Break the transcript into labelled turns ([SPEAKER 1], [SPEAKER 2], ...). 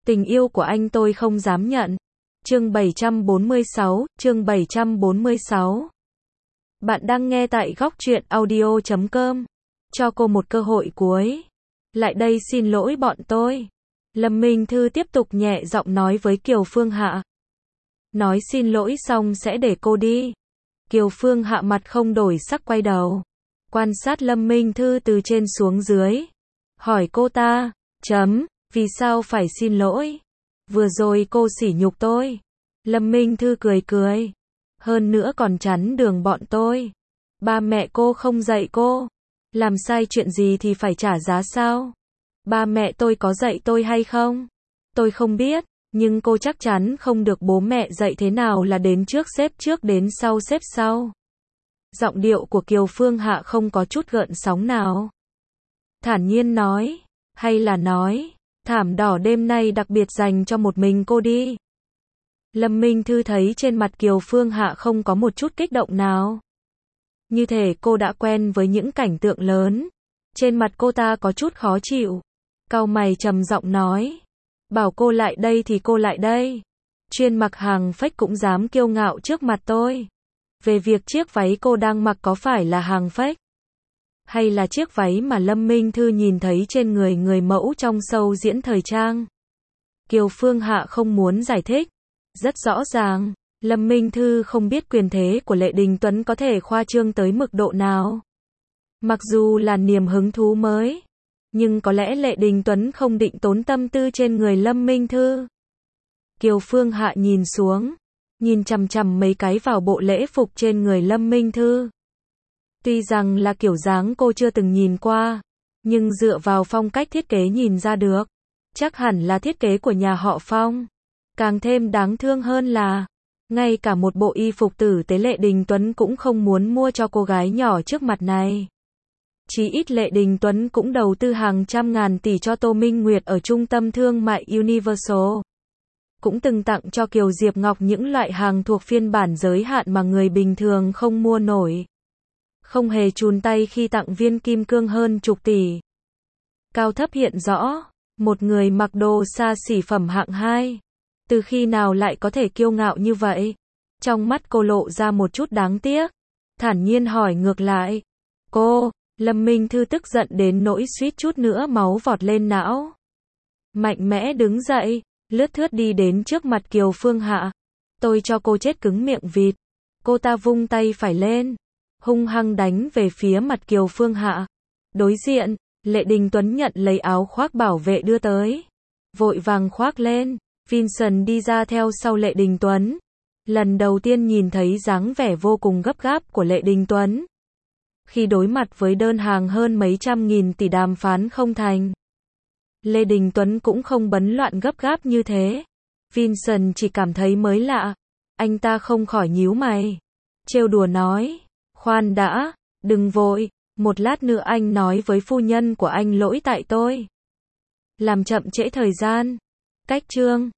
[SPEAKER 1] Tình yêu của anh tôi không dám nhận. Chương 746. Bạn đang nghe tại góc truyện audio.com. Cho cô một cơ hội cuối. Lại đây xin lỗi bọn tôi. Lâm Minh Thư tiếp tục nhẹ giọng nói với Kiều Phương Hạ. Nói xin lỗi xong sẽ để cô đi. Kiều Phương Hạ mặt không đổi sắc quay đầu. Quan sát Lâm Minh Thư từ trên xuống dưới. Hỏi cô ta, vì sao phải xin lỗi? Vừa rồi cô sỉ nhục tôi. Lâm Minh Thư cười cười. Hơn nữa còn chắn đường bọn tôi. Ba mẹ cô không dạy cô. Làm sai chuyện gì thì phải trả giá sao? Ba mẹ tôi có dạy tôi hay không? Tôi không biết, nhưng cô chắc chắn không được bố mẹ dạy thế nào là đến trước xếp trước đến sau xếp sau. Giọng điệu của Kiều Phương Hạ không có chút gợn sóng nào. Thản nhiên nói, hay là nói, thảm đỏ đêm nay đặc biệt dành cho một mình cô đi. Lâm Minh Thư thấy trên mặt Kiều Phương Hạ không có một chút kích động nào. Như thể cô đã quen với những cảnh tượng lớn. Trên mặt cô ta có chút khó chịu. Cau mày trầm giọng nói. Bảo cô lại đây thì cô lại đây. Chuyên mặc hàng fake cũng dám kiêu ngạo trước mặt tôi. Về việc chiếc váy cô đang mặc có phải là hàng fake? Hay là chiếc váy mà Lâm Minh Thư nhìn thấy trên người người mẫu trong show diễn thời trang? Kiều Phương Hạ không muốn giải thích. Rất rõ ràng, Lâm Minh Thư không biết quyền thế của Lệ Đình Tuấn có thể khoa trương tới mức độ nào. Mặc dù là niềm hứng thú mới, nhưng có lẽ Lệ Đình Tuấn không định tốn tâm tư trên người Lâm Minh Thư. Kiều Phương Hạ nhìn xuống, nhìn chằm chằm mấy cái vào bộ lễ phục trên người Lâm Minh Thư. Tuy rằng là kiểu dáng cô chưa từng nhìn qua, nhưng dựa vào phong cách thiết kế nhìn ra được, chắc hẳn là thiết kế của nhà họ Phong. Càng thêm đáng thương hơn là, ngay cả một bộ y phục tử tế Lệ Đình Tuấn cũng không muốn mua cho cô gái nhỏ trước mặt này. Chí ít Lệ Đình Tuấn cũng đầu tư hàng trăm ngàn tỷ cho Tô Minh Nguyệt ở trung tâm thương mại Universal. Cũng từng tặng cho Kiều Diệp Ngọc những loại hàng thuộc phiên bản giới hạn mà người bình thường không mua nổi. Không hề chùn tay khi tặng viên kim cương hơn chục tỷ. Cao thấp hiện rõ, một người mặc đồ xa xỉ phẩm hạng 2. Từ khi nào lại có thể kiêu ngạo như vậy? Trong mắt cô lộ ra một chút đáng tiếc. Thản nhiên hỏi ngược lại. Cô, Lâm Minh Thư tức giận đến nỗi suýt chút nữa máu vọt lên não. Mạnh mẽ đứng dậy, lướt thướt đi đến trước mặt Kiều Phương Hạ. Tôi cho cô chết cứng miệng vịt. Cô ta vung tay phải lên, hung hăng đánh về phía mặt Kiều Phương Hạ. Đối diện, Lệ Đình Tuấn nhận lấy áo khoác bảo vệ đưa tới. Vội vàng khoác lên. Vincent đi ra theo sau Lệ Đình Tuấn. Lần đầu tiên nhìn thấy dáng vẻ vô cùng gấp gáp của Lệ Đình Tuấn. Khi đối mặt với đơn hàng hơn mấy trăm nghìn tỷ đàm phán không thành, Lệ Đình Tuấn cũng không bấn loạn gấp gáp như thế. Vincent chỉ cảm thấy mới lạ. Anh ta không khỏi nhíu mày. Trêu đùa nói. Khoan đã, đừng vội. Một lát nữa anh nói với phu nhân của anh lỗi tại tôi. Làm chậm trễ thời gian. Cách chương